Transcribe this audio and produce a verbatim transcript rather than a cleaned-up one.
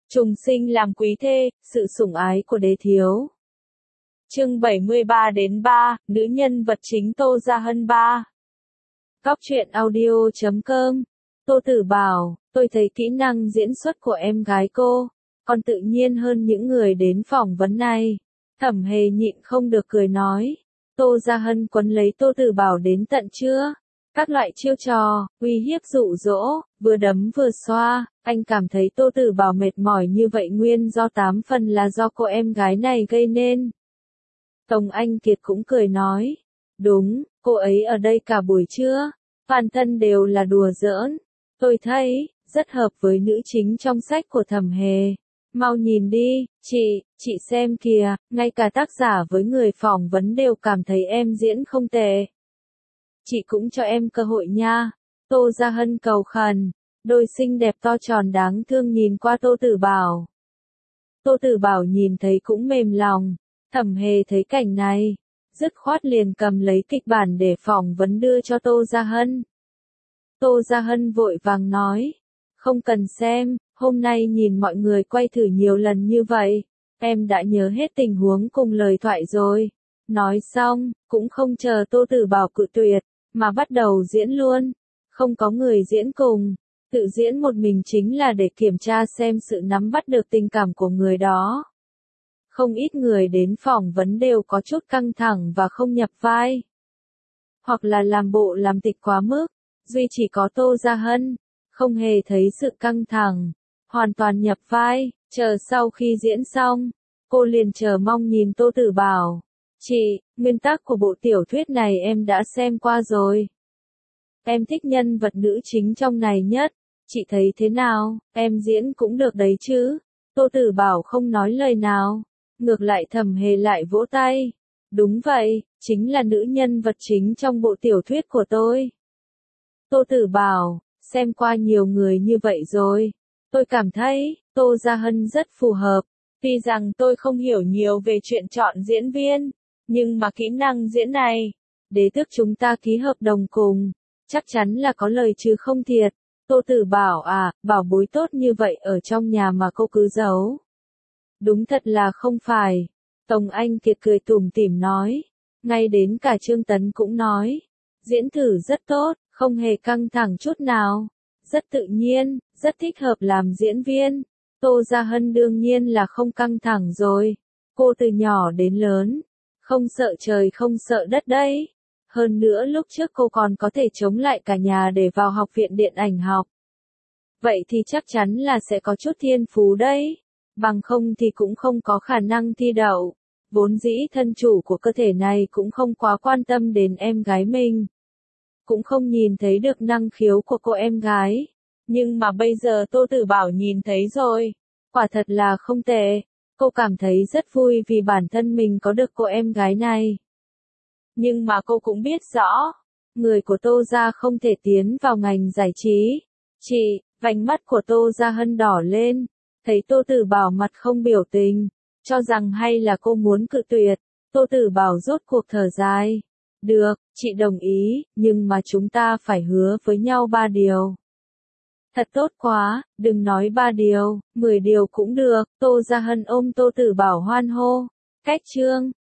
Trùng sinh làm quý thê, sự sủng ái của đế thiếu. Chương bảy mươi ba đến ba, nữ nhân vật chính Tô Gia Hân ba. Góc truyện audio chấm com. Tô Tử Bảo, tôi thấy kỹ năng diễn xuất của em gái cô còn tự nhiên hơn những người đến phỏng vấn này. Thẩm Hề nhịn không được cười nói. Tô Gia Hân quấn lấy Tô Tử Bảo đến tận trưa. Các loại chiêu trò, uy hiếp dụ dỗ, vừa đấm vừa xoa, anh cảm thấy Tô Tử Bảo mệt mỏi như vậy nguyên do tám phần là do cô em gái này gây nên. Tống Anh Kiệt cũng cười nói. Đúng, cô ấy ở đây cả buổi trưa, toàn thân đều là đùa giỡn. Tôi thấy, rất hợp với nữ chính trong sách của Thẩm Hề. Mau nhìn đi, chị, chị xem kìa, ngay cả tác giả với người phỏng vấn đều cảm thấy em diễn không tệ. Chị cũng cho em cơ hội nha. Tô Gia Hân cầu khẩn, đôi xinh đẹp to tròn đáng thương nhìn qua Tô Tử Bảo. Tô Tử Bảo nhìn thấy cũng mềm lòng. Thẩm Hề thấy cảnh này, dứt khoát liền cầm lấy kịch bản để phỏng vấn đưa cho Tô Gia Hân. Tô Gia Hân vội vàng nói, không cần xem, hôm nay nhìn mọi người quay thử nhiều lần như vậy, em đã nhớ hết tình huống cùng lời thoại rồi. Nói xong, cũng không chờ Tô Tử Bảo cự tuyệt, mà bắt đầu diễn luôn. Không có người diễn cùng, tự diễn một mình chính là để kiểm tra xem sự nắm bắt được tình cảm của người đó. Không ít người đến phỏng vấn đều có chút căng thẳng và không nhập vai. Hoặc là làm bộ làm tịch quá mức, duy chỉ có Tô Gia Hân, không hề thấy sự căng thẳng, hoàn toàn nhập vai, chờ sau khi diễn xong, cô liền chờ mong nhìn Tô Tử Bảo. Chị, nguyên tắc của bộ tiểu thuyết này em đã xem qua rồi. Em thích nhân vật nữ chính trong này nhất, chị thấy thế nào, em diễn cũng được đấy chứ. Tô Tử Bảo không nói lời nào, ngược lại Thẩm Hề lại vỗ tay. Đúng vậy, chính là nữ nhân vật chính trong bộ tiểu thuyết của tôi. Tô Tử Bảo, xem qua nhiều người như vậy rồi, tôi cảm thấy, Tô Gia Hân rất phù hợp. Tuy rằng tôi không hiểu nhiều về chuyện chọn diễn viên, nhưng mà kỹ năng diễn này, đế tước chúng ta ký hợp đồng cùng, chắc chắn là có lời chứ không thiệt. Tô Tử Bảo à, bảo bối tốt như vậy ở trong nhà mà cô cứ giấu. Đúng thật là không phải. Tống Anh Kiệt cười tủm tỉm nói. Ngay đến cả Trương Tấn cũng nói. Diễn thử rất tốt, không hề căng thẳng chút nào. Rất tự nhiên, rất thích hợp làm diễn viên. Tô Gia Hân đương nhiên là không căng thẳng rồi. Cô từ nhỏ đến lớn, không sợ trời không sợ đất đấy. Hơn nữa lúc trước cô còn có thể chống lại cả nhà để vào học viện điện ảnh học. Vậy thì chắc chắn là sẽ có chút thiên phú đấy. Bằng không thì cũng không có khả năng thi đậu. Vốn dĩ thân chủ của cơ thể này cũng không quá quan tâm đến em gái mình. Cũng không nhìn thấy được năng khiếu của cô em gái. Nhưng mà bây giờ Tô Tử Bảo nhìn thấy rồi. Quả thật là không tệ. Cô cảm thấy rất vui vì bản thân mình có được cô em gái này. Nhưng mà cô cũng biết rõ, người của Tô Gia không thể tiến vào ngành giải trí. Chị, vành mắt của Tô Gia Hân đỏ lên, thấy Tô Tử Bảo mặt không biểu tình, cho rằng hay là cô muốn cự tuyệt. Tô Tử Bảo rốt cuộc thở dài. Được, chị đồng ý, nhưng mà chúng ta phải hứa với nhau ba điều. Thật tốt quá, đừng nói ba điều, mười điều cũng được. Tô Gia Hân ôm Tô Tử Bảo hoan hô. Cách chương.